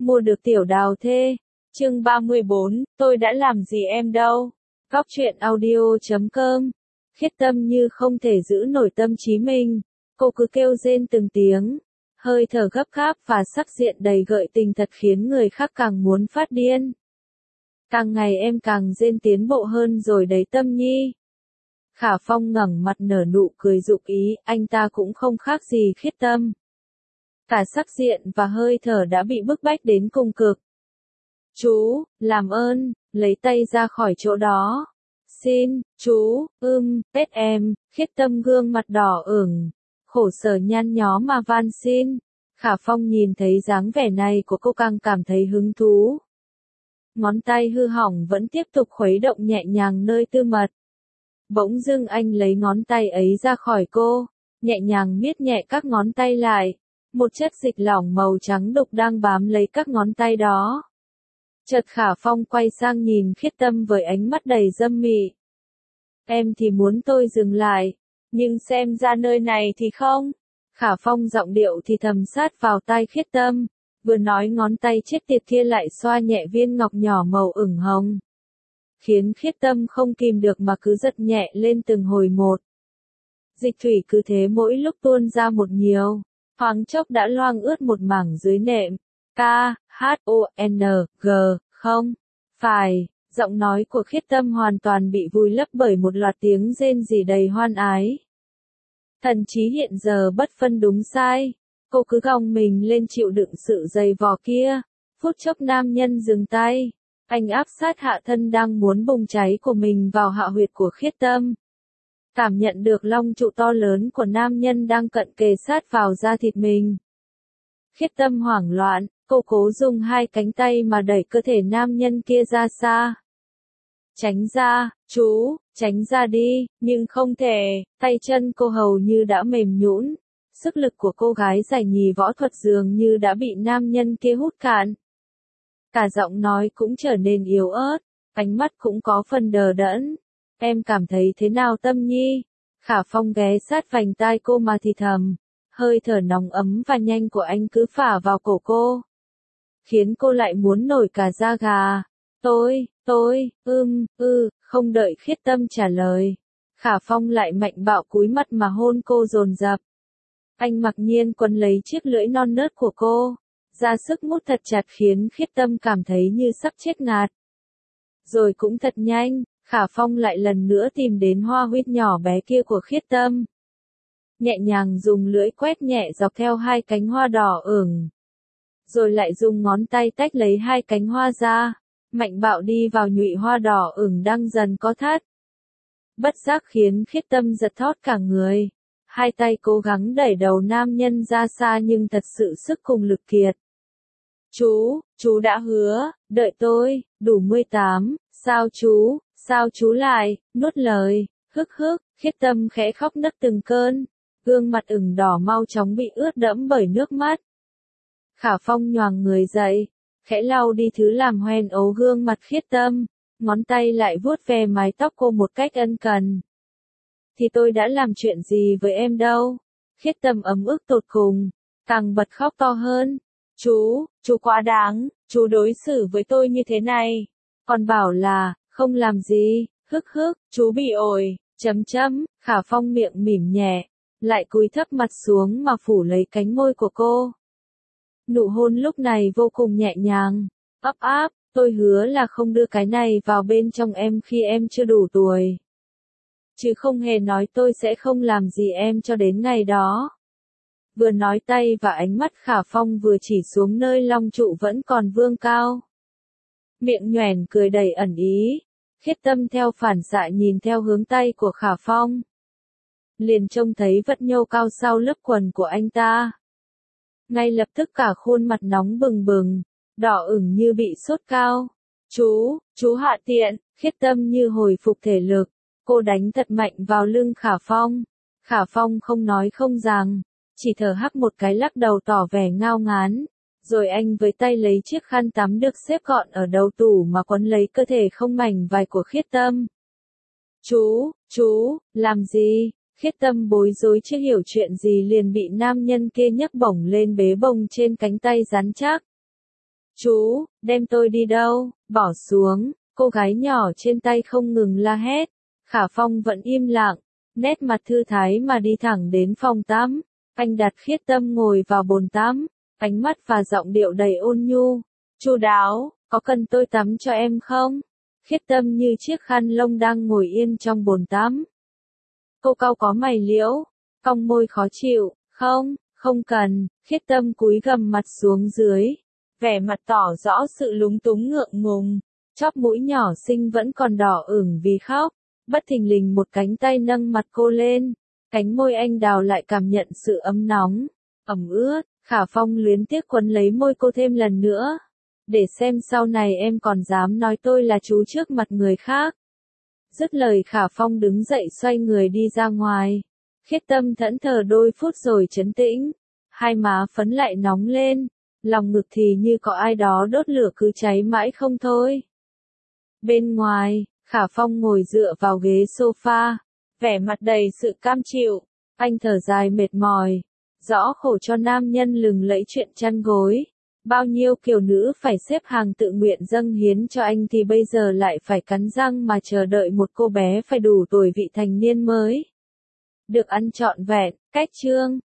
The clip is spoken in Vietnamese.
mua được tiểu đào thê. Chương 34, tôi đã làm gì em đâu. Góc truyện audio.com. Khiết Tâm như không thể giữ nổi tâm trí mình, cô cứ kêu rên từng tiếng, hơi thở gấp gáp và sắc diện đầy gợi tình thật khiến người khác càng muốn phát điên. Càng ngày em càng rên tiến bộ hơn rồi đấy Tâm Nhi. Khả Phong ngẩng mặt nở nụ cười dụng ý, anh ta cũng không khác gì Khiết Tâm. Cả sắc diện và hơi thở đã bị bức bách đến cùng cực. Chú, làm ơn, lấy tay ra khỏi chỗ đó. Xin, chú, pét em. Khiết Tâm gương mặt đỏ ửng, khổ sở nhăn nhó mà van xin. Khả Phong nhìn thấy dáng vẻ này của cô càng cảm thấy hứng thú. Ngón tay hư hỏng vẫn tiếp tục khuấy động nhẹ nhàng nơi tư mật. Bỗng dưng anh lấy ngón tay ấy ra khỏi cô, nhẹ nhàng miết nhẹ các ngón tay lại. Một chất dịch lỏng màu trắng đục đang bám lấy các ngón tay đó. Chợt Khả Phong quay sang nhìn Khiết Tâm với ánh mắt đầy dâm mị. Em thì muốn tôi dừng lại, nhưng xem ra nơi này thì không. Khả Phong giọng điệu thì thầm sát vào tai Khiết Tâm, vừa nói ngón tay chết tiệt kia lại xoa nhẹ viên ngọc nhỏ màu ửng hồng. Khiến Khiết Tâm không kìm được mà cứ giật nhẹ lên từng hồi một. Dịch thủy cứ thế mỗi lúc tuôn ra một nhiều, thoáng chốc đã loang ướt một mảng dưới nệm. K-H-O-N-G, không, phải, giọng nói của Khiết Tâm hoàn toàn bị vùi lấp bởi một loạt tiếng rên rỉ đầy hoan ái. Thần trí hiện giờ bất phân đúng sai, cô cứ gồng mình lên chịu đựng sự dày vò kia. Phút chốc nam nhân dừng tay, anh áp sát hạ thân đang muốn bùng cháy của mình vào hạ huyệt của Khiết Tâm. Cảm nhận được long trụ to lớn của nam nhân đang cận kề sát vào da thịt mình. Khiết Tâm hoảng loạn, cô cố dùng hai cánh tay mà đẩy cơ thể nam nhân kia ra xa. Tránh ra, chú, tránh ra đi, nhưng không thể, tay chân cô hầu như đã mềm nhũn. Sức lực của cô gái giải nhì võ thuật dường như đã bị nam nhân kia hút cạn. Cả giọng nói cũng trở nên yếu ớt, ánh mắt cũng có phần đờ đẫn. Em cảm thấy thế nào Tâm Nhi? Khả Phong ghé sát vành tai cô mà thì thầm. Hơi thở nóng ấm và nhanh của anh cứ phả vào cổ cô, khiến cô lại muốn nổi cả da gà. Không đợi Khiết Tâm trả lời, Khả Phong lại mạnh bạo cúi mặt mà hôn cô dồn dập. Anh mặc nhiên quấn lấy chiếc lưỡi non nớt của cô, ra sức mút thật chặt khiến Khiết Tâm cảm thấy như sắp chết ngạt. Rồi cũng thật nhanh, Khả Phong lại lần nữa tìm đến hoa huyết nhỏ bé kia của Khiết Tâm. Nhẹ nhàng dùng lưỡi quét nhẹ dọc theo hai cánh hoa đỏ ửng. Rồi lại dùng ngón tay tách lấy hai cánh hoa ra, mạnh bạo đi vào nhụy hoa đỏ ửng đang dần có thắt. Bất giác khiến Khiết Tâm giật thót cả người. Hai tay cố gắng đẩy đầu nam nhân ra xa nhưng thật sự sức cùng lực kiệt. Chú đã hứa, đợi tôi, đủ 18, sao chú lại, nuốt lời, Khiết Tâm khẽ khóc nấc từng cơn, gương mặt ửng đỏ mau chóng bị ướt đẫm bởi nước mắt. Khả Phong nhoàng người dậy, khẽ lau đi thứ làm hoen ố gương mặt Khiết Tâm, ngón tay lại vuốt ve mái tóc cô một cách ân cần. Thì tôi đã làm chuyện gì với em đâu? Khiết Tâm ấm ức tột cùng, càng bật khóc to hơn. Chú quá đáng, chú đối xử với tôi như thế này. Còn bảo là, không làm gì, chú bị ổi, Khả Phong miệng mỉm nhẹ, lại cúi thấp mặt xuống mà phủ lấy cánh môi của cô. Nụ hôn lúc này vô cùng nhẹ nhàng, ấp áp, tôi hứa là không đưa cái này vào bên trong em khi em chưa đủ tuổi. Chứ không hề nói tôi sẽ không làm gì em cho đến ngày đó. Vừa nói tay và ánh mắt Khả Phong vừa chỉ xuống nơi long trụ vẫn còn vương cao. Miệng nhoẻn cười đầy ẩn ý, Khiết Tâm theo phản xạ nhìn theo hướng tay của Khả Phong. Liền trông thấy vật nhô cao sau lớp quần của anh ta. Ngay lập tức cả khuôn mặt nóng bừng bừng, đỏ ửng như bị sốt cao. Chú hạ tiện, Khiết Tâm như hồi phục thể lực, cô đánh thật mạnh vào lưng Khả Phong. Khả Phong không nói không rằng, chỉ thở hắt một cái lắc đầu tỏ vẻ ngao ngán. Rồi anh với tay lấy chiếc khăn tắm được xếp gọn ở đầu tủ mà quấn lấy cơ thể không mảnh vải của Khiết Tâm. Chú, làm gì? Khiết Tâm bối rối chưa hiểu chuyện gì liền bị nam nhân kia nhấc bổng lên bế bồng trên cánh tay rắn chắc. Chú, đem tôi đi đâu? Bỏ xuống, cô gái nhỏ trên tay không ngừng la hét. Khả Phong vẫn im lặng, nét mặt thư thái mà đi thẳng đến phòng tắm. Anh đặt Khiết Tâm ngồi vào bồn tắm, ánh mắt và giọng điệu đầy ôn nhu. Chu đáo, có cần tôi tắm cho em không? Khiết Tâm như chiếc khăn lông đang ngồi yên trong bồn tắm. Cô cau có mày liễu, cong môi khó chịu, không, không cần. Khiết Tâm cúi gằm mặt xuống dưới, vẻ mặt tỏ rõ sự lúng túng ngượng ngùng, chóp mũi nhỏ xinh vẫn còn đỏ ửng vì khóc. Bất thình lình một cánh tay nâng mặt cô lên, cánh môi anh đào lại cảm nhận sự ấm nóng, ẩm ướt. Khả Phong luyến tiếc quấn lấy môi cô thêm lần nữa, để xem sau này em còn dám nói tôi là chú trước mặt người khác. Dứt lời Khả Phong đứng dậy xoay người đi ra ngoài. Khiết Tâm thẫn thờ đôi phút rồi trấn tĩnh, hai má phấn lại nóng lên, lòng ngực thì như có ai đó đốt lửa cứ cháy mãi không thôi. Bên ngoài, Khả Phong ngồi dựa vào ghế sofa, vẻ mặt đầy sự cam chịu, anh thở dài mệt mỏi, rõ khổ cho nam nhân lừng lẫy chuyện chăn gối. Bao nhiêu kiều nữ phải xếp hàng tự nguyện dâng hiến cho anh thì bây giờ lại phải cắn răng mà chờ đợi một cô bé phải đủ tuổi vị thành niên mới được ăn trọn vẹn. Cách chương